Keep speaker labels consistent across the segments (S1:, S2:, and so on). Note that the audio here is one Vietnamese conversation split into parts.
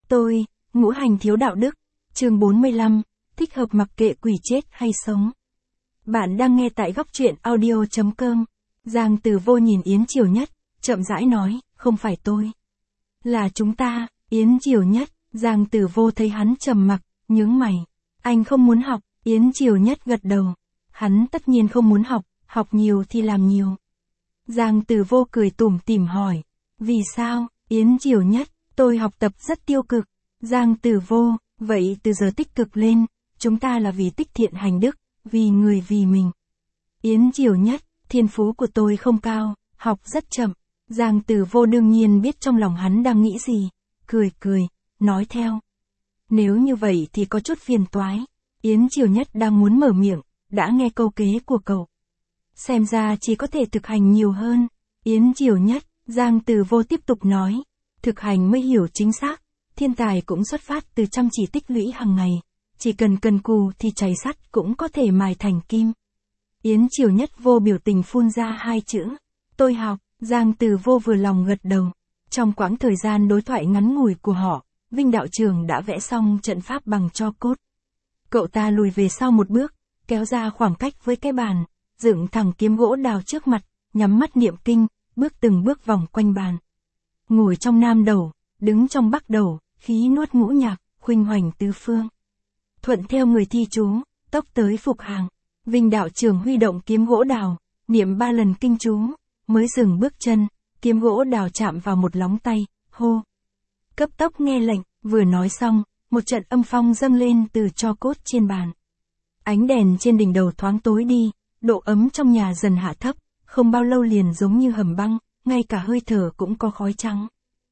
S1: Tôi, ngũ hành thiếu đạo đức, chương 45, thích hợp mặc kệ quỷ chết hay sống. Bạn đang nghe tại góc truyện audio.com. Giang Từ Vô nhìn Yến Triều Nhất, chậm rãi nói, không phải tôi. Là chúng ta, Yến Triều Nhất. Giang Từ Vô thấy hắn trầm mặc, nhướng mày. Anh không muốn học, Yến Triều Nhất gật đầu. Hắn tất nhiên không muốn học, học nhiều thì làm nhiều. Giang Từ Vô cười tủm tỉm hỏi. Vì sao, Yến Triều Nhất, tôi học tập rất tiêu cực. Giang Từ Vô, vậy từ giờ tích cực lên, chúng ta là vì tích thiện hành đức, vì người vì mình. Yến Triều Nhất, thiên phú của tôi không cao, học rất chậm. Giang Từ Vô đương nhiên biết trong lòng hắn đang nghĩ gì, cười, nói theo. Nếu như vậy thì có chút phiền toái. Yến Triều Nhất đang muốn mở miệng, đã nghe câu kế của cậu. Xem ra chỉ có thể thực hành nhiều hơn. Yến Triều Nhất, Giang Từ Vô tiếp tục nói. Thực hành mới hiểu chính xác, thiên tài cũng xuất phát từ chăm chỉ tích lũy hàng ngày. Chỉ cần cần cù thì chảy sắt cũng có thể mài thành kim. Yến Triều Nhất vô biểu tình phun ra hai chữ. Tôi học, Giang Từ Vô vừa lòng gật đầu. Trong quãng thời gian đối thoại ngắn ngủi của họ, Vinh đạo trưởng đã vẽ xong trận pháp bằng tro cốt. Cậu ta lùi về sau một bước, kéo ra khoảng cách với cái bàn, dựng thẳng kiếm gỗ đào trước mặt, nhắm mắt niệm kinh, bước từng bước vòng quanh bàn. Ngồi trong nam đầu, đứng trong bắc đầu, khí nuốt ngũ nhạc, khuynh hoành tứ phương. Thuận theo người thi chú, tốc tới phục hàng. Vinh đạo trưởng huy động kiếm gỗ đào, niệm 3 lần kinh chú, mới dừng bước chân, kiếm gỗ đào chạm vào một lóng tay, hô. Cấp tốc nghe lệnh, vừa nói xong, một trận âm phong dâng lên từ tro cốt trên bàn. Ánh đèn trên đỉnh đầu thoáng tối đi, độ ấm trong nhà dần hạ thấp, không bao lâu liền giống như hầm băng, ngay cả hơi thở cũng có khói trắng.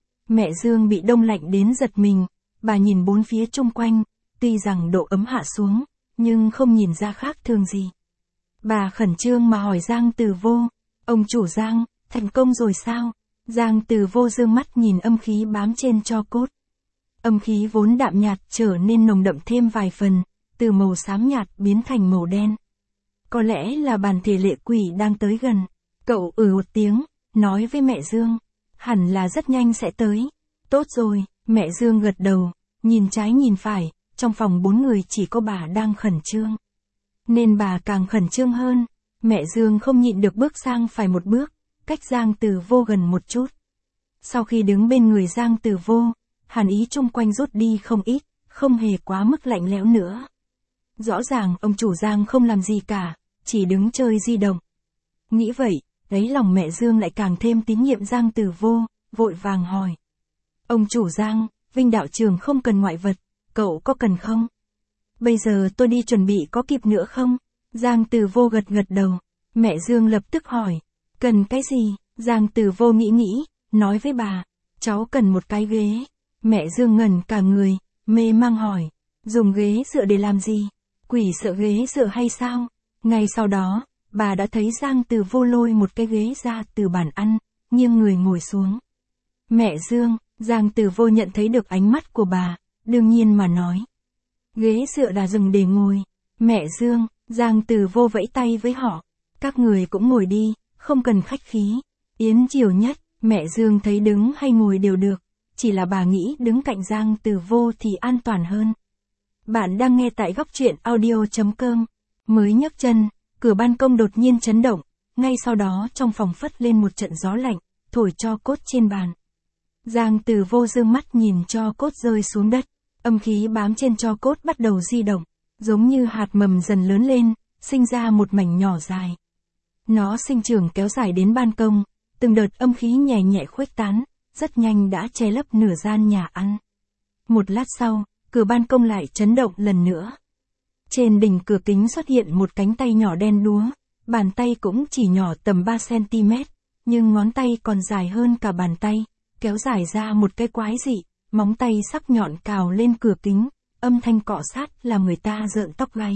S1: Mẹ Dương bị đông lạnh đến giật mình, bà nhìn bốn phía chung quanh, tuy rằng độ ấm hạ xuống, nhưng không nhìn ra khác thường gì. Bà khẩn trương mà hỏi Giang Từ Vô, ông chủ Giang, thành công rồi sao? Giang Từ Vô dương mắt nhìn âm khí bám trên tro cốt. Âm khí vốn đạm nhạt trở nên nồng đậm thêm vài phần, từ màu xám nhạt biến thành màu đen. Có lẽ là bản thể lệ quỷ đang tới gần. Cậu một tiếng, nói với mẹ Dương, hẳn là rất nhanh sẽ tới. Tốt rồi, mẹ Dương gật đầu, nhìn trái nhìn phải, trong phòng 4 người chỉ có bà đang khẩn trương. Nên bà càng khẩn trương hơn, mẹ Dương không nhịn được bước sang phải một bước, cách Giang Từ Vô gần một chút. Sau khi đứng bên người Giang Từ Vô, hàn ý chung quanh rút đi không ít, không hề quá mức lạnh lẽo nữa. Rõ ràng ông chủ Giang không làm gì cả, chỉ đứng chơi di động. Nghĩ vậy, đáy lòng mẹ Dương lại càng thêm tín nhiệm Giang Từ Vô, vội vàng hỏi. Ông chủ Giang, Vinh đạo trưởng không cần ngoại vật, cậu có cần không? Bây giờ tôi đi chuẩn bị có kịp nữa không? Giang Từ Vô gật đầu. Mẹ Dương lập tức hỏi. Cần cái gì? Giang Từ Vô nghĩ, nói với bà. Cháu cần một cái ghế. Mẹ Dương ngẩn cả người, mê mang hỏi. Dùng ghế dựa để làm gì? Quỷ sợ ghế dựa hay sao? Ngay sau đó, bà đã thấy Giang Từ Vô lôi một cái ghế ra từ bàn ăn, nghiêng người ngồi xuống. Mẹ Dương, Giang Từ Vô nhận thấy được ánh mắt của bà, đương nhiên mà nói. Ghế dựa là dùng để ngồi. Mẹ Dương, Giang Từ Vô vẫy tay với họ. Các người cũng ngồi đi, không cần khách khí. Yến Triều Nhất, mẹ Dương thấy đứng hay ngồi đều được. Chỉ là bà nghĩ đứng cạnh Giang Từ Vô thì an toàn hơn. Bạn đang nghe tại góc truyện audio.com. Mới nhấc chân, cửa ban công đột nhiên chấn động. Ngay sau đó trong phòng phất lên một trận gió lạnh, thổi tro cốt trên bàn. Giang Từ Vô dương mắt nhìn tro cốt rơi xuống đất. Âm khí bám trên tro cốt bắt đầu di động, giống như hạt mầm dần lớn lên, sinh ra một mảnh nhỏ dài. Nó sinh trưởng kéo dài đến ban công, từng đợt âm khí nhẹ nhẹ khuếch tán, rất nhanh đã che lấp nửa gian nhà ăn. Một lát sau, cửa ban công lại chấn động lần nữa. Trên đỉnh cửa kính xuất hiện một cánh tay nhỏ đen đúa, bàn tay cũng chỉ nhỏ tầm 3 cm, nhưng ngón tay còn dài hơn cả bàn tay, kéo dài ra một cái quái dị. Móng tay sắc nhọn cào lên cửa kính, âm thanh cọ sát làm người ta rợn tóc gáy.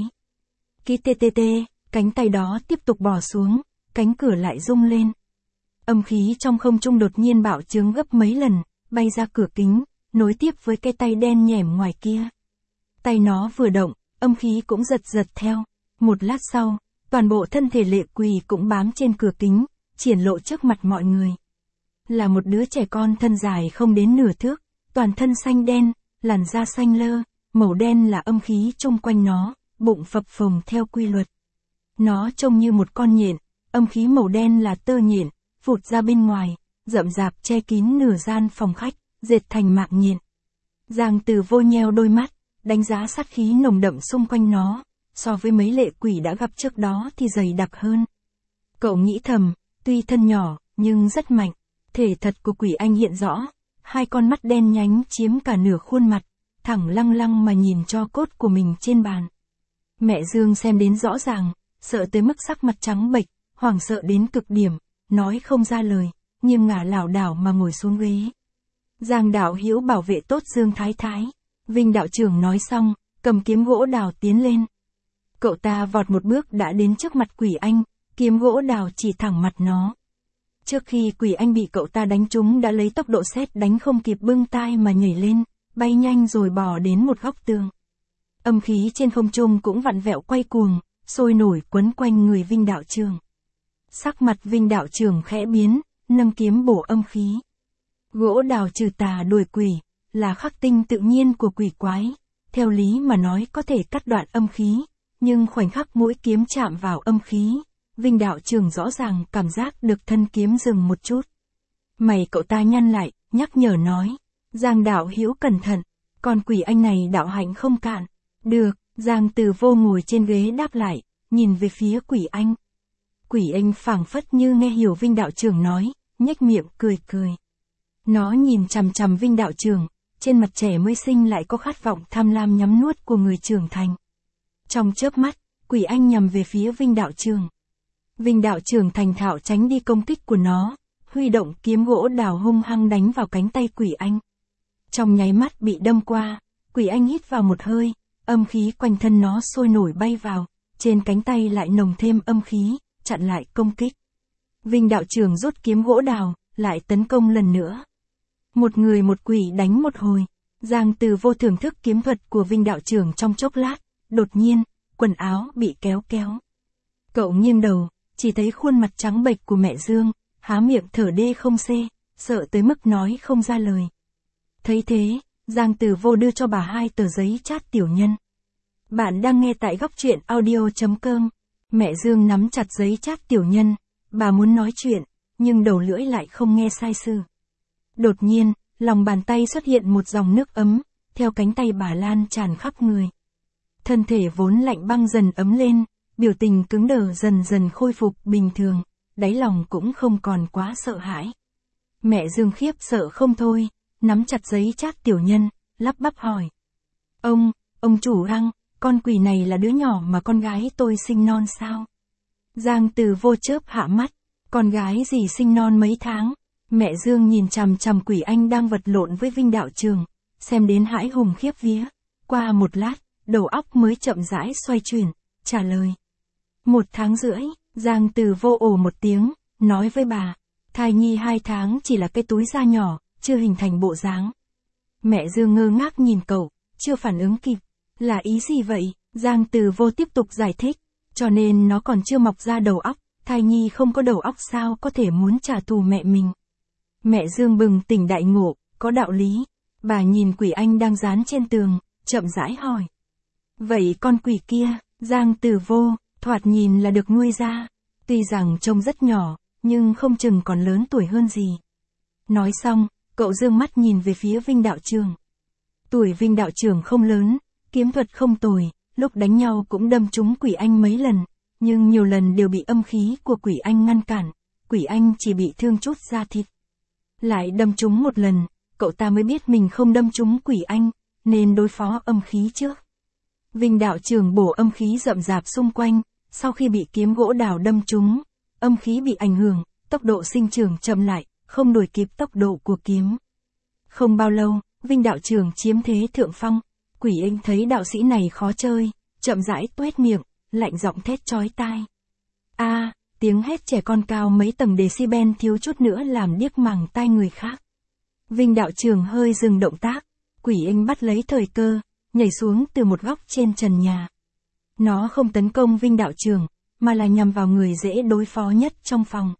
S1: Kí tê tê tê, cánh tay đó tiếp tục bò xuống, cánh cửa lại rung lên. Âm khí trong không trung đột nhiên bạo trướng gấp mấy lần, bay ra cửa kính, nối tiếp với cái tay đen nhẻm ngoài kia. Tay nó vừa động, âm khí cũng giật theo. Một lát sau, toàn bộ thân thể lệ quỷ cũng bám trên cửa kính, triển lộ trước mặt mọi người. Là một đứa trẻ con thân dài không đến nửa thước, toàn thân xanh đen, làn da xanh lơ, màu đen là âm khí chung quanh nó, bụng phập phồng theo quy luật. Nó trông như một con nhện, âm khí màu đen là tơ nhện, vụt ra bên ngoài, rậm rạp che kín nửa gian phòng khách, dệt thành mạng nhện. Giang Từ Vô nheo đôi mắt, đánh giá sát khí nồng đậm xung quanh nó, so với mấy lệ quỷ đã gặp trước đó thì dày đặc hơn. Cậu nghĩ thầm, tuy thân nhỏ, nhưng rất mạnh. Thể thật của quỷ anh hiện rõ, hai con mắt đen nhánh chiếm cả nửa khuôn mặt, thẳng lăng lăng mà nhìn cho cốt của mình trên bàn. Mẹ Dương xem đến rõ ràng, sợ tới mức sắc mặt trắng bệch, hoảng sợ đến cực điểm, nói không ra lời, nhưng ngả lảo đảo mà ngồi xuống ghế. Giang đạo hữu bảo vệ tốt Dương Thái Thái. Vinh đạo trưởng nói xong, cầm kiếm gỗ đào tiến lên. Cậu ta vọt một bước đã đến trước mặt quỷ anh, kiếm gỗ đào chỉ thẳng mặt nó. Trước khi quỷ anh bị cậu ta đánh trúng đã lấy tốc độ sét đánh không kịp bưng tai mà nhảy lên, bay nhanh rồi bò đến một góc tường. Âm khí trên không trung cũng vặn vẹo quay cuồng, sôi nổi quấn quanh người Vinh đạo trưởng. Sắc mặt Vinh đạo trưởng khẽ biến, nâng kiếm bổ âm khí. Gỗ đào trừ tà đuổi quỷ, là khắc tinh tự nhiên của quỷ quái. Theo lý mà nói có thể cắt đoạn âm khí, nhưng khoảnh khắc mũi kiếm chạm vào âm khí, Vinh đạo trưởng rõ ràng cảm giác được thân kiếm dừng một chút. Mày cậu ta nhăn lại, nhắc nhở nói. Giang đạo hữu cẩn thận, con quỷ anh này đạo hạnh không cạn. Được, Giang Từ Vô ngồi trên ghế đáp lại, nhìn về phía quỷ anh. Quỷ anh phảng phất như nghe hiểu Vinh đạo trưởng nói, nhếch miệng cười cười. Nó nhìn chằm chằm Vinh đạo trưởng, trên mặt trẻ mới sinh lại có khát vọng tham lam nhắm nuốt của người trưởng thành. Trong chớp mắt, quỷ anh nhằm về phía Vinh đạo trưởng. Vinh đạo trưởng thành thạo tránh đi công kích của nó, huy động kiếm gỗ đào hung hăng đánh vào cánh tay quỷ anh. Trong nháy mắt bị đâm qua, quỷ anh hít vào một hơi, âm khí quanh thân nó sôi nổi bay vào, trên cánh tay lại nồng thêm âm khí, chặn lại công kích. Vinh đạo trưởng rút kiếm gỗ đào, lại tấn công lần nữa. Một người một quỷ đánh một hồi, Giang Từ Vô thưởng thức kiếm thuật của Vinh đạo trưởng trong chốc lát, đột nhiên, quần áo bị kéo. Cậu nghiêng đầu, chỉ thấy khuôn mặt trắng bệch của mẹ Dương, há miệng thở đê không xê, sợ tới mức nói không ra lời. Thấy thế, Giang Từ Vô đưa cho bà 2 tờ giấy chat tiểu nhân. Bạn đang nghe tại góc truyện audio.com. Mẹ Dương nắm chặt giấy chat tiểu nhân, bà muốn nói chuyện, nhưng đầu lưỡi lại không nghe sai sự. Đột nhiên, lòng bàn tay xuất hiện một dòng nước ấm, theo cánh tay bà lan tràn khắp người. Thân thể vốn lạnh băng dần ấm lên, biểu tình cứng đờ dần dần khôi phục bình thường, đáy lòng cũng không còn quá sợ hãi. Mẹ Dương khiếp sợ không thôi, nắm chặt giấy chat tiểu nhân, lắp bắp hỏi. Ông chủ Hăng, con quỷ này là đứa nhỏ mà con gái tôi sinh non sao? Giang Từ Vô chớp hạ mắt, con gái gì sinh non mấy tháng? Mẹ Dương nhìn chằm chằm quỷ anh đang vật lộn với Vinh đạo trưởng, xem đến hãi hùng khiếp vía. Qua một lát, đầu óc mới chậm rãi xoay chuyển, trả lời. 1 tháng rưỡi, Giang Từ Vô ồ một tiếng, nói với bà, thai nhi 2 tháng chỉ là cái túi da nhỏ, chưa hình thành bộ dáng. Mẹ Dương ngơ ngác nhìn cậu, chưa phản ứng kịp. Là ý gì vậy? Giang Từ Vô tiếp tục giải thích, cho nên nó còn chưa mọc ra đầu óc, thai nhi không có đầu óc sao có thể muốn trả thù mẹ mình. Mẹ Dương bừng tỉnh đại ngộ, có đạo lý. Bà nhìn quỷ anh đang dán trên tường, chậm rãi hỏi. Vậy con quỷ kia, Giang Từ Vô, thoạt nhìn là được nuôi ra. Tuy rằng trông rất nhỏ, nhưng không chừng còn lớn tuổi hơn gì. Nói xong, cậu dương mắt nhìn về phía Vinh đạo trưởng. Tuổi Vinh đạo trưởng không lớn, kiếm thuật không tồi, lúc đánh nhau cũng đâm trúng quỷ anh mấy lần, nhưng nhiều lần đều bị âm khí của quỷ anh ngăn cản, quỷ anh chỉ bị thương chút da thịt. Lại đâm trúng một lần, cậu ta mới biết mình không đâm trúng quỷ anh, nên đối phó âm khí trước. Vinh đạo trưởng bổ âm khí rậm rạp xung quanh, sau khi bị kiếm gỗ đào đâm trúng, âm khí bị ảnh hưởng, tốc độ sinh trưởng chậm lại, không đuổi kịp tốc độ của kiếm. Không bao lâu, Vinh đạo trưởng chiếm thế thượng phong, quỷ anh thấy đạo sĩ này khó chơi, chậm rãi tuét miệng, lạnh giọng thét chói tai. Tiếng hét trẻ con cao mấy tầng decibel thiếu chút nữa làm điếc màng tai người khác. Vinh đạo trưởng hơi dừng động tác, quỷ anh bắt lấy thời cơ, nhảy xuống từ một góc trên trần nhà. Nó không tấn công Vinh đạo trưởng, mà là nhằm vào người dễ đối phó nhất trong phòng.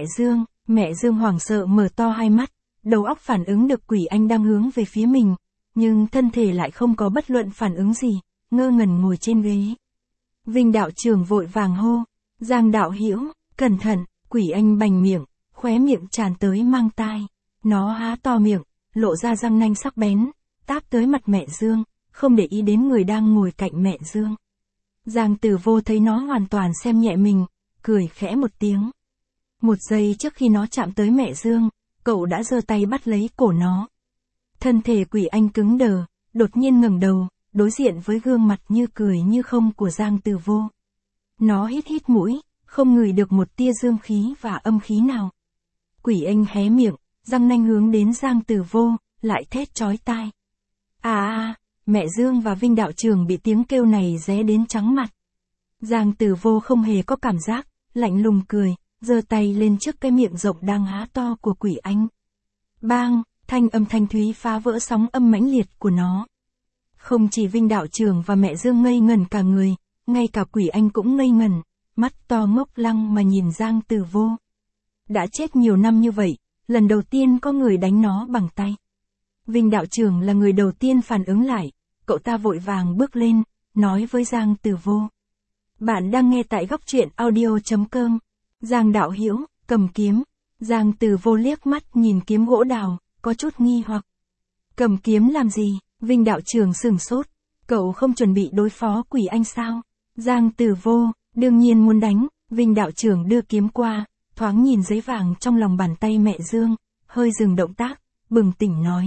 S1: Mẹ Dương hoảng sợ mở to hai mắt, đầu óc phản ứng được quỷ anh đang hướng về phía mình, nhưng thân thể lại không có bất luận phản ứng gì, ngơ ngẩn ngồi trên ghế. Vinh đạo trưởng vội vàng hô, Giang đạo hữu, cẩn thận, quỷ anh bành miệng, khóe miệng tràn tới mang tai. Nó há to miệng, lộ ra răng nanh sắc bén, táp tới mặt mẹ Dương, không để ý đến người đang ngồi cạnh mẹ Dương. Giang Tử Vô thấy nó hoàn toàn xem nhẹ mình, cười khẽ một tiếng. Một giây trước khi nó chạm tới mẹ Dương, cậu đã giơ tay bắt lấy cổ nó. Thân thể quỷ anh cứng đờ, đột nhiên ngẩng đầu, đối diện với gương mặt như cười như không của Giang Tử Vô. Nó hít hít mũi, không ngửi được một tia dương khí và âm khí nào. Quỷ anh hé miệng, răng nanh hướng đến Giang Tử Vô, lại thét chói tai. Mẹ Dương và Vinh đạo trưởng bị tiếng kêu này ré đến trắng mặt. Giang Tử Vô không hề có cảm giác, lạnh lùng cười, giơ tay lên trước cái miệng rộng đang há to của quỷ anh. Bang, thanh âm thanh thúy phá vỡ sóng âm mãnh liệt của nó. Không chỉ Vinh đạo trưởng và mẹ Dương ngây ngẩn cả người, ngay cả quỷ anh cũng ngây ngẩn, mắt to ngốc lăng mà nhìn Giang Tử Vô. Đã chết nhiều năm như vậy, lần đầu tiên có người đánh nó bằng tay. Vinh đạo trưởng là người đầu tiên phản ứng lại, cậu ta vội vàng bước lên, nói với Giang Tử Vô. Bạn đang nghe tại góc truyện audio.com. Giang đạo hữu, cầm kiếm. Giang Tử Vô liếc mắt nhìn kiếm gỗ đào, có chút nghi hoặc. Cầm kiếm làm gì? Vinh đạo trưởng sửng sốt. Cậu không chuẩn bị đối phó quỷ anh sao? Giang Tử Vô, đương nhiên muốn đánh. Vinh đạo trưởng đưa kiếm qua, thoáng nhìn giấy vàng trong lòng bàn tay mẹ Dương, hơi dừng động tác, bừng tỉnh nói.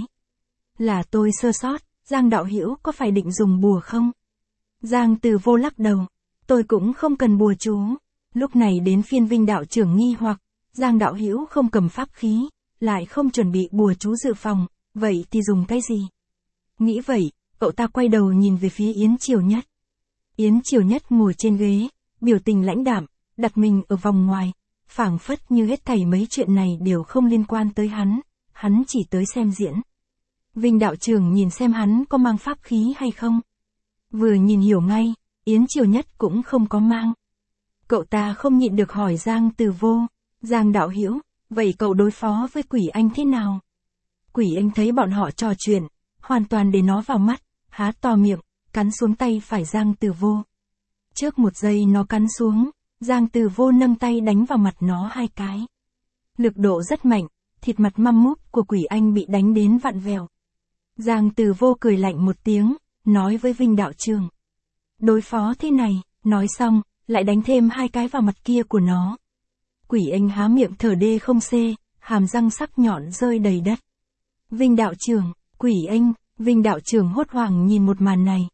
S1: Là tôi sơ sót, Giang đạo hữu có phải định dùng bùa không? Giang Tử Vô lắc đầu. Tôi cũng không cần bùa chú. Lúc này đến phiên Vinh đạo trưởng nghi hoặc, Giang đạo hữu không cầm pháp khí, lại không chuẩn bị bùa chú dự phòng, vậy thì dùng cái gì? Nghĩ vậy, cậu ta quay đầu nhìn về phía Yến Triều Nhất. Yến Triều Nhất ngồi trên ghế, biểu tình lãnh đạm, đặt mình ở vòng ngoài, phảng phất như hết thảy mấy chuyện này đều không liên quan tới hắn chỉ tới xem diễn. Vinh đạo trưởng nhìn xem hắn có mang pháp khí hay không. Vừa nhìn hiểu ngay, Yến Triều Nhất cũng không có mang. Cậu ta không nhịn được hỏi Giang Tử Vô, Giang đạo hữu, vậy cậu đối phó với quỷ anh thế nào? Quỷ anh thấy bọn họ trò chuyện, hoàn toàn để nó vào mắt, há to miệng, cắn xuống tay phải Giang Tử Vô. Trước một giây nó cắn xuống, Giang Tử Vô nâng tay đánh vào mặt nó 2 cái. Lực độ rất mạnh, thịt mặt măm múp của quỷ anh bị đánh đến vặn vẹo. Giang Tử Vô cười lạnh một tiếng, nói với Vinh đạo trưởng. Đối phó thế này, nói xong, lại đánh thêm 2 cái vào mặt kia của nó. Quỷ anh há miệng thở đê không xê, hàm răng sắc nhọn rơi đầy đất. Vinh đạo trưởng, quỷ anh, Vinh đạo trưởng hốt hoảng nhìn một màn này.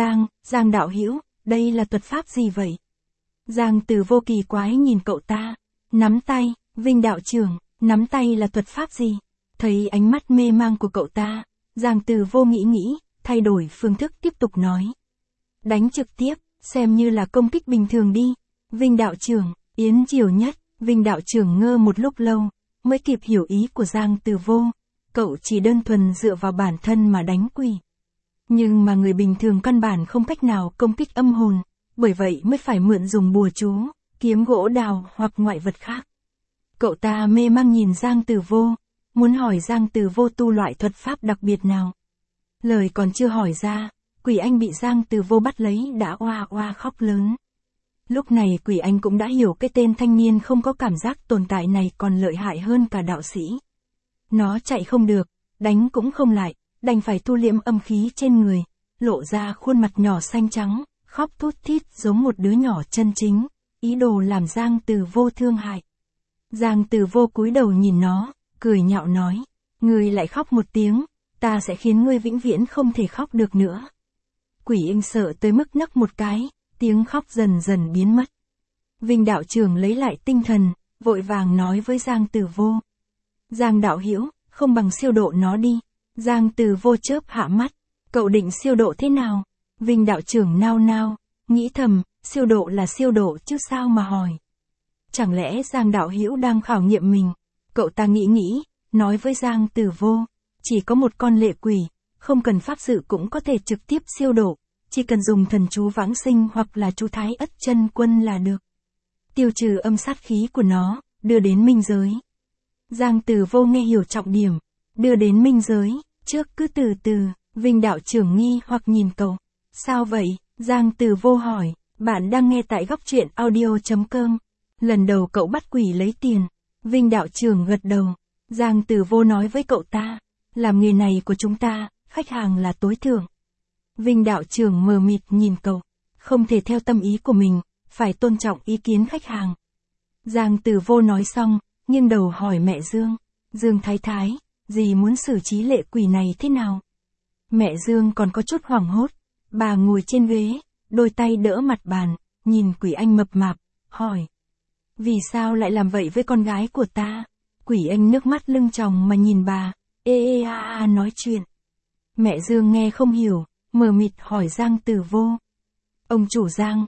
S1: Giang đạo hữu, đây là thuật pháp gì vậy? Giang Tử Vô kỳ quái nhìn cậu ta. Nắm tay, Vinh đạo trưởng, nắm tay là thuật pháp gì? Thấy ánh mắt mê mang của cậu ta, Giang Tử Vô nghĩ, thay đổi phương thức tiếp tục nói. Đánh trực tiếp, xem như là công kích bình thường đi. Vinh đạo trưởng, Yến Triều Nhất, Vinh đạo trưởng ngơ một lúc lâu, mới kịp hiểu ý của Giang Tử Vô. Cậu chỉ đơn thuần dựa vào bản thân mà đánh quỷ. Nhưng mà người bình thường căn bản không cách nào công kích âm hồn, bởi vậy mới phải mượn dùng bùa chú, kiếm gỗ đào hoặc ngoại vật khác. Cậu ta mê mang nhìn Giang Tử Vô, muốn hỏi Giang Tử Vô tu loại thuật pháp đặc biệt nào. Lời còn chưa hỏi ra, quỷ anh bị Giang Tử Vô bắt lấy đã oa oa khóc lớn. Lúc này quỷ anh cũng đã hiểu cái tên thanh niên không có cảm giác tồn tại này còn lợi hại hơn cả đạo sĩ. Nó chạy không được, đánh cũng không lại, đành phải thu liễm âm khí trên người, lộ ra khuôn mặt nhỏ xanh trắng, khóc thút thít giống một đứa nhỏ chân chính, ý đồ làm Giang Tử Vô thương hại. Giang Tử Vô cúi đầu nhìn nó, cười nhạo nói, ngươi lại khóc một tiếng, ta sẽ khiến ngươi vĩnh viễn không thể khóc được nữa. Quỷ anh sợ tới mức nấc một cái, tiếng khóc dần dần biến mất. Vinh đạo trưởng lấy lại tinh thần, vội vàng nói với Giang Tử Vô. Giang đạo hữu, không bằng siêu độ nó đi. Giang Tử Vô chớp hạ mắt, cậu định siêu độ thế nào? Vinh đạo trưởng nao nao, nghĩ thầm, siêu độ là siêu độ chứ sao mà hỏi. Chẳng lẽ Giang đạo hữu đang khảo nghiệm mình? Cậu ta nghĩ, nói với Giang Tử Vô, chỉ có một con lệ quỷ, không cần pháp sự cũng có thể trực tiếp siêu độ, chỉ cần dùng thần chú vãng sinh hoặc là chú Thái Ất Chân Quân là được. Tiêu trừ âm sát khí của nó, đưa đến minh giới. Giang Tử Vô nghe hiểu trọng điểm, đưa đến minh giới, trước cứ từ từ, Vinh đạo trưởng nghi hoặc nhìn cậu. Sao vậy? Giang Từ Vô hỏi. Bạn đang nghe tại góc truyện audio.com. Lần đầu cậu bắt quỷ lấy tiền. Vinh đạo trưởng gật đầu. Giang Từ Vô nói với cậu ta. Làm nghề này của chúng ta, khách hàng là tối thượng. Vinh đạo trưởng mờ mịt nhìn cậu. Không thể theo tâm ý của mình, phải tôn trọng ý kiến khách hàng. Giang Từ Vô nói xong, nghiêng đầu hỏi mẹ Dương. Dương Thái Thái, dì muốn xử trí lệ quỷ này thế nào? Mẹ Dương còn có chút hoảng hốt. Bà ngồi trên ghế, đôi tay đỡ mặt bàn, nhìn quỷ anh mập mạp, hỏi. Vì sao lại làm vậy với con gái của ta? Quỷ anh nước mắt lưng tròng mà nhìn bà, nói chuyện. Mẹ Dương nghe không hiểu, mờ mịt hỏi Giang Từ Vô. Ông chủ Giang,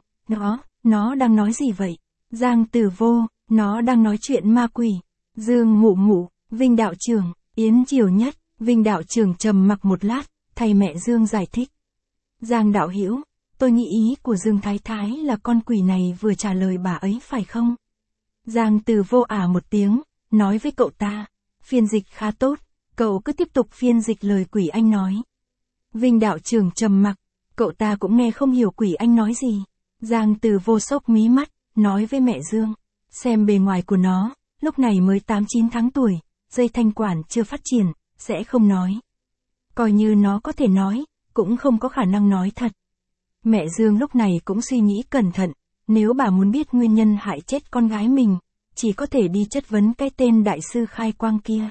S1: nó đang nói gì vậy? Giang Từ Vô, nó đang nói chuyện ma quỷ. Dương mụ mụ, Vinh đạo trưởng, Yến Triều Nhất. Vinh đạo trưởng trầm mặc một lát, thay mẹ Dương giải thích. Giang đạo hữu, tôi nghĩ ý của Dương Thái Thái là con quỷ này vừa trả lời bà ấy phải không? Giang Từ Vô một tiếng, nói với cậu ta. Phiên dịch khá tốt, cậu cứ tiếp tục phiên dịch lời quỷ anh nói. Vinh đạo trưởng trầm mặc, cậu ta cũng nghe không hiểu quỷ anh nói gì. Giang Từ Vô sốc mí mắt, nói với mẹ Dương. Xem bề ngoài của nó, lúc này mới 8-9 tháng tuổi, dây thanh quản chưa phát triển, sẽ không nói. Coi như nó có thể nói, cũng không có khả năng nói thật. Mẹ Dương lúc này cũng suy nghĩ cẩn thận, nếu bà muốn biết nguyên nhân hại chết con gái mình, chỉ có thể đi chất vấn cái tên đại sư khai quang kia.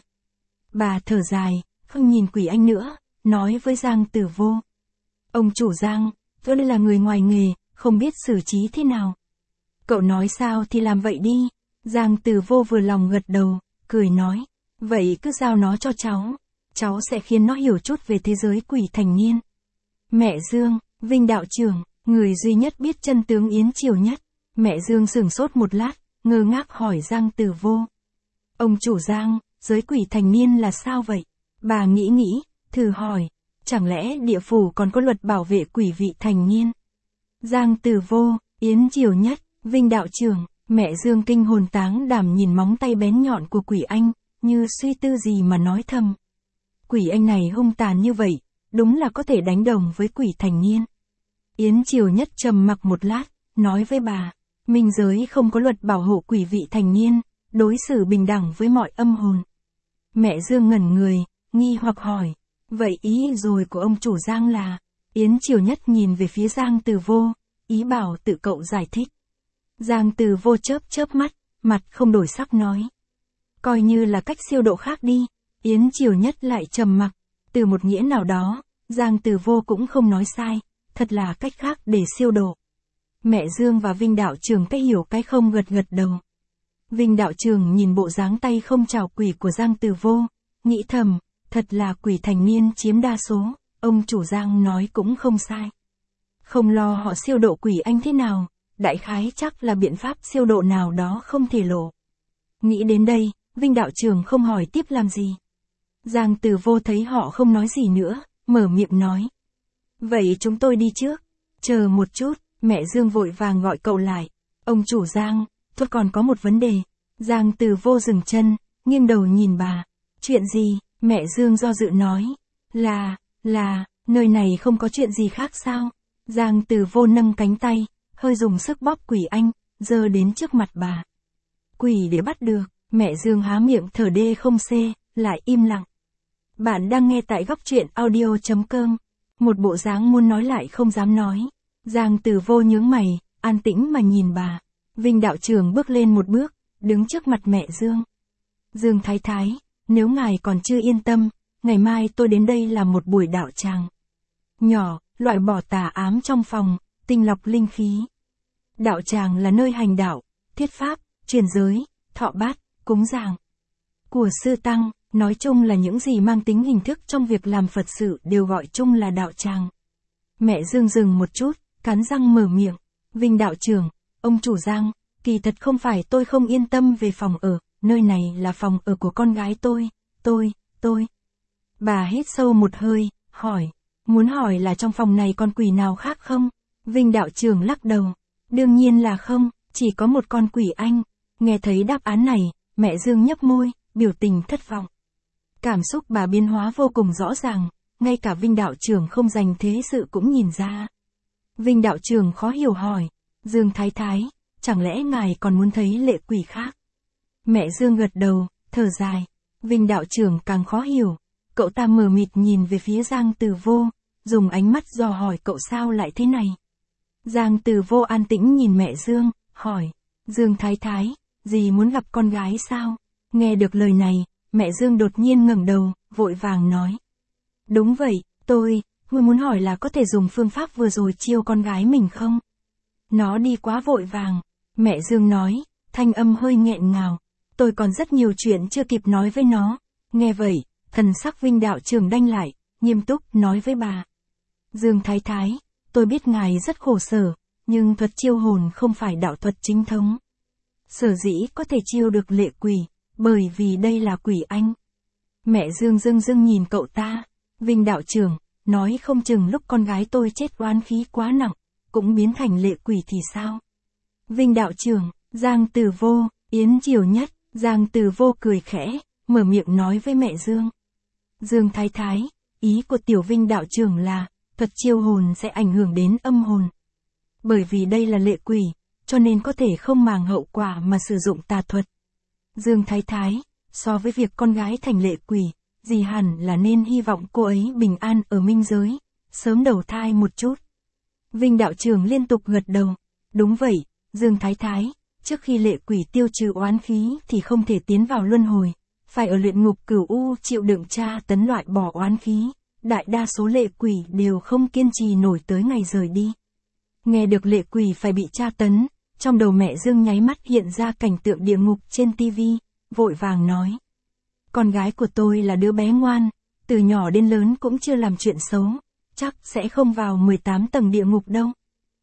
S1: Bà thở dài, không nhìn quỷ anh nữa, nói với Giang Từ Vô. Ông chủ Giang, tôi đây là người ngoài nghề, không biết xử trí thế nào. Cậu nói sao thì làm vậy đi. Giang Từ Vô vừa lòng gật đầu, cười nói. Vậy cứ giao nó cho cháu sẽ khiến nó hiểu chút về thế giới quỷ thành niên. Mẹ Dương, Vinh đạo trưởng, người duy nhất biết chân tướng Yến Triều Nhất. Mẹ Dương sửng sốt một lát, ngơ ngác hỏi Giang Từ Vô. Ông chủ Giang, giới quỷ thành niên là sao vậy? Bà nghĩ, thử hỏi, chẳng lẽ địa phủ còn có luật bảo vệ quỷ vị thành niên? Giang Từ Vô, Yến Triều Nhất, Vinh đạo trưởng, mẹ Dương kinh hồn táng đảm nhìn móng tay bén nhọn của quỷ anh, như suy tư gì mà nói thầm. Quỷ anh này hung tàn như vậy, đúng là có thể đánh đồng với quỷ thành niên. Yến Triều Nhất trầm mặc một lát, nói với bà, minh giới không có luật bảo hộ quỷ vị thành niên, đối xử bình đẳng với mọi âm hồn. Mẹ Dương ngẩn người, nghi hoặc hỏi, vậy ý rồi của ông chủ Giang là? Yến Triều Nhất nhìn về phía Giang Từ Vô, ý bảo tự cậu giải thích. Giang Từ Vô chớp mắt, mặt không đổi sắc nói. Coi như là cách siêu độ khác đi. Yến Triều Nhất lại trầm mặc, từ một nghĩa nào đó, Giang Từ Vô cũng không nói sai, thật là cách khác để siêu độ. Mẹ Dương và Vinh đạo trưởng cái hiểu cái không gật đầu. Vinh đạo trưởng nhìn bộ dáng tay không chào quỷ của Giang Từ Vô, nghĩ thầm, thật là quỷ thành niên chiếm đa số, ông chủ Giang nói cũng không sai. Không lo họ siêu độ quỷ anh thế nào, đại khái chắc là biện pháp siêu độ nào đó không thể lộ. Nghĩ đến đây, Vinh đạo trưởng không hỏi tiếp làm gì. Giang Từ Vô thấy họ không nói gì nữa, mở miệng nói. Vậy chúng tôi đi trước. Chờ một chút, mẹ Dương vội vàng gọi cậu lại. Ông chủ Giang, tôi còn có một vấn đề. Giang Từ Vô dừng chân, nghiêng đầu nhìn bà. Chuyện gì? Mẹ Dương do dự nói. Là, nơi này không có chuyện gì khác sao? Giang Từ Vô nâng cánh tay, hơi dùng sức bóp quỷ anh, giơ đến trước mặt bà. Quỷ để bắt được, mẹ Dương há miệng thở đê không xê, lại im lặng. Bạn đang nghe tại góc truyện audio.com. Một bộ dáng muốn nói lại không dám nói. Giang Từ Vô nhướng mày, an tĩnh mà nhìn bà. Vinh đạo trưởng bước lên một bước, đứng trước mặt mẹ Dương. Dương Thái Thái, nếu ngài còn chưa yên tâm, ngày mai tôi đến đây làm một buổi đạo tràng nhỏ, loại bỏ tà ám trong phòng, tinh lọc linh khí. Đạo tràng là nơi hành đạo, thuyết pháp, truyền giới, thọ bát, cúng dường của sư tăng, nói chung là những gì mang tính hình thức trong việc làm Phật sự đều gọi chung là đạo tràng. Mẹ Dương dừng một chút, cắn răng mở miệng. Vinh đạo trưởng, ông chủ Giang, kỳ thật không phải tôi không yên tâm về phòng ở, nơi này là phòng ở của con gái tôi. Bà hít sâu một hơi, hỏi, muốn hỏi là trong phòng này còn quỷ nào khác không? Vinh đạo trưởng lắc đầu, đương nhiên là không, chỉ có một con quỷ anh. Nghe thấy đáp án này, mẹ Dương nhấp môi, biểu tình thất vọng. Cảm xúc bà biến hóa vô cùng rõ ràng, ngay cả Vinh đạo trưởng không dành thế sự cũng nhìn ra. Vinh đạo trưởng khó hiểu hỏi, Dương Thái Thái, chẳng lẽ ngài còn muốn thấy lệ quỷ khác? Mẹ Dương gật đầu, thở dài. Vinh đạo trưởng càng khó hiểu. Cậu ta mờ mịt nhìn về phía Giang Từ Vô, dùng ánh mắt dò hỏi cậu sao lại thế này. Giang Từ Vô an tĩnh nhìn mẹ Dương, hỏi, Dương Thái Thái, dì muốn gặp con gái sao? Nghe được lời này, mẹ Dương đột nhiên ngẩng đầu, vội vàng nói. Đúng vậy, tôi muốn hỏi là có thể dùng phương pháp vừa rồi chiêu con gái mình không? Nó đi quá vội vàng. Mẹ Dương nói, thanh âm hơi nghẹn ngào. Tôi còn rất nhiều chuyện chưa kịp nói với nó. Nghe vậy, thần sắc Vinh đạo trưởng đanh lại, nghiêm túc nói với bà. Dương Thái Thái, tôi biết ngài rất khổ sở, nhưng thuật chiêu hồn không phải đạo thuật chính thống. Sở dĩ có thể chiêu được lệ quỷ, bởi vì đây là quỷ anh. Mẹ Dương dưng dưng nhìn cậu ta. Vinh đạo trưởng, nói không chừng lúc con gái tôi chết oán khí quá nặng, cũng biến thành lệ quỷ thì sao? Vinh đạo trưởng, Giang Từ Vô, Yến Triều Nhất, Giang Từ Vô cười khẽ, mở miệng nói với mẹ Dương. Dương Thái Thái, ý của tiểu Vinh đạo trưởng là, thuật chiêu hồn sẽ ảnh hưởng đến âm hồn. Bởi vì đây là lệ quỷ, cho nên có thể không màng hậu quả mà sử dụng tà thuật. Dương Thái Thái, so với việc con gái thành lệ quỷ, dì hẳn là nên hy vọng cô ấy bình an ở minh giới, sớm đầu thai một chút. Vinh đạo trưởng liên tục gật đầu. Đúng vậy, Dương Thái Thái, trước khi lệ quỷ tiêu trừ oán khí thì không thể tiến vào luân hồi, phải ở luyện ngục cửu u chịu đựng tra tấn loại bỏ oán khí, đại đa số lệ quỷ đều không kiên trì nổi tới ngày rời đi. Nghe được lệ quỷ phải bị tra tấn, trong đầu mẹ Dương nháy mắt hiện ra cảnh tượng địa ngục trên tivi, vội vàng nói. Con gái của tôi là đứa bé ngoan, từ nhỏ đến lớn cũng chưa làm chuyện xấu, chắc sẽ không vào 18 tầng địa ngục đâu.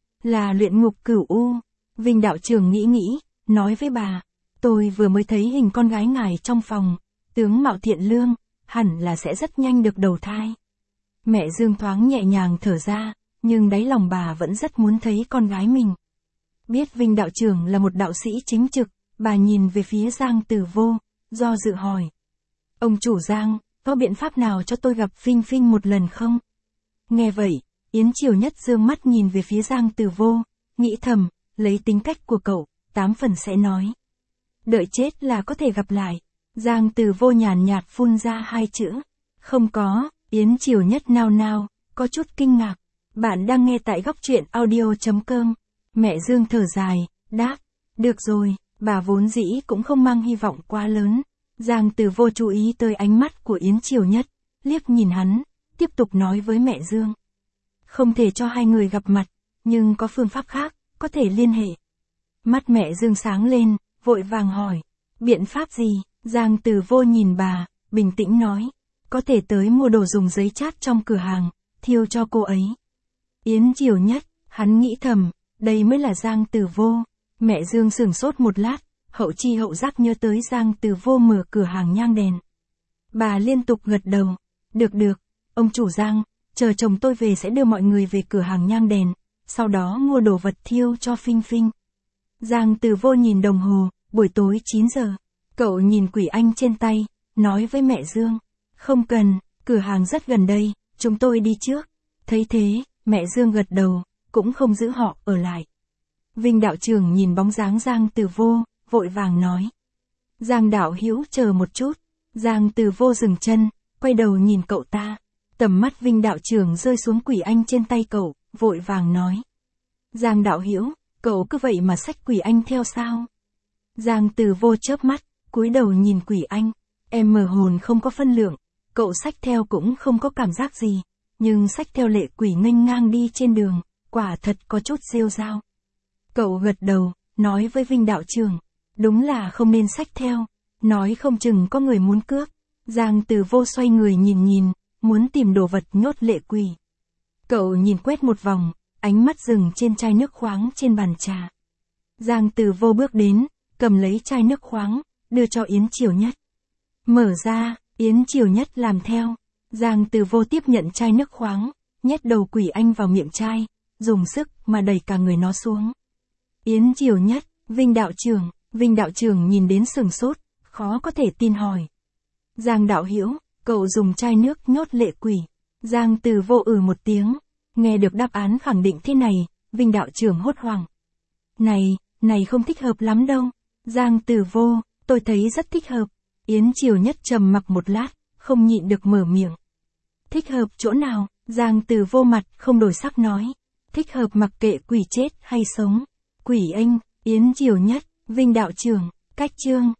S1: Là luyện ngục cửu u. Vinh đạo trưởng nghĩ, nói với bà, tôi vừa mới thấy hình con gái ngài trong phòng, tướng mạo thiện lương, hẳn là sẽ rất nhanh được đầu thai. Mẹ Dương thoáng nhẹ nhàng thở ra, nhưng đáy lòng bà vẫn rất muốn thấy con gái mình. Biết Vinh đạo trưởng là một đạo sĩ chính trực, bà nhìn về phía Giang Từ Vô, do dự hỏi. Ông chủ Giang, có biện pháp nào cho tôi gặp Phinh Phinh một lần không? Nghe vậy, Yến Triều Nhất dương mắt nhìn về phía Giang Từ Vô, nghĩ thầm, lấy tính cách của cậu, 8 phần sẽ nói. Đợi chết là có thể gặp lại. Giang Từ Vô nhàn nhạt phun ra 2 chữ. Không có. Yến Triều Nhất nao nao, có chút kinh ngạc. Bạn đang nghe tại góc truyện audio.com. Mẹ Dương thở dài, đáp. Được rồi, bà vốn dĩ cũng không mang hy vọng quá lớn. Giang Từ Vô chú ý tới ánh mắt của Yến Triều Nhất, liếc nhìn hắn, tiếp tục nói với mẹ Dương. Không thể cho hai người gặp mặt, nhưng có phương pháp khác, có thể liên hệ. Mắt mẹ Dương sáng lên, vội vàng hỏi. Biện pháp gì? Giang Từ Vô nhìn bà, bình tĩnh nói. Có thể tới mua đồ dùng giấy chát trong cửa hàng, thiêu cho cô ấy. Yến Triều Nhất, hắn nghĩ thầm, đây mới là Giang Từ Vô. Mẹ Dương sửng sốt một lát, hậu chi hậu giác nhớ tới Giang Từ Vô mở cửa hàng nhang đèn. Bà liên tục gật đầu. Được, ông chủ Giang, chờ chồng tôi về sẽ đưa mọi người về cửa hàng nhang đèn, sau đó mua đồ vật thiêu cho Phinh Phinh. Giang Từ Vô nhìn đồng hồ, buổi tối 9 giờ. Cậu nhìn quỷ anh trên tay, nói với mẹ Dương. Không cần, cửa hàng rất gần đây, chúng tôi đi trước. Thấy thế, mẹ Dương gật đầu, cũng không giữ họ ở lại. Vinh đạo trưởng nhìn bóng dáng Giang Từ Vô, vội vàng nói. Giang đạo hữu chờ một chút. Giang Từ Vô dừng chân, quay đầu nhìn cậu ta. Tầm mắt Vinh đạo trưởng rơi xuống quỷ anh trên tay cậu, vội vàng nói. Giang đạo hữu, cậu cứ vậy mà xách quỷ anh theo sao? Giang Từ Vô chớp mắt, cúi đầu nhìn quỷ anh. Em mờ hồn không có phân lượng, cậu xách theo cũng không có cảm giác gì, nhưng xách theo lệ quỷ nghênh ngang đi trên đường, quả thật có chút rêu rao. Cậu gật đầu, nói với Vinh đạo trưởng, đúng là không nên xách theo, nói không chừng có người muốn cướp. Giang Từ Vô xoay người nhìn, muốn tìm đồ vật nhốt lệ quỷ. Cậu nhìn quét một vòng, ánh mắt dừng trên chai nước khoáng trên bàn trà. Giang Từ Vô bước đến, cầm lấy chai nước khoáng, đưa cho Yến Triều Nhất. Mở ra, Yến Triều Nhất làm theo. Giang Từ Vô tiếp nhận chai nước khoáng, nhét đầu quỷ anh vào miệng chai, dùng sức mà đẩy cả người nó xuống. Yến Triều Nhất, Vinh đạo trưởng nhìn đến sửng sốt, khó có thể tin hỏi. Giang đạo hữu, cậu dùng chai nước nhốt lệ quỷ. Giang Từ Vô một tiếng. Nghe được đáp án khẳng định thế này, Vinh đạo trưởng hốt hoảng. Này không thích hợp lắm đâu. Giang Từ Vô, tôi thấy rất thích hợp. Yến Triều Nhất trầm mặc một lát, không nhịn được mở miệng. Thích hợp chỗ nào? Giang Từ Vô mặt không đổi sắc nói. Thích hợp mặc kệ quỷ chết hay sống. Quỷ anh, Yến Triều Nhất, Vinh đạo trưởng, cách chương.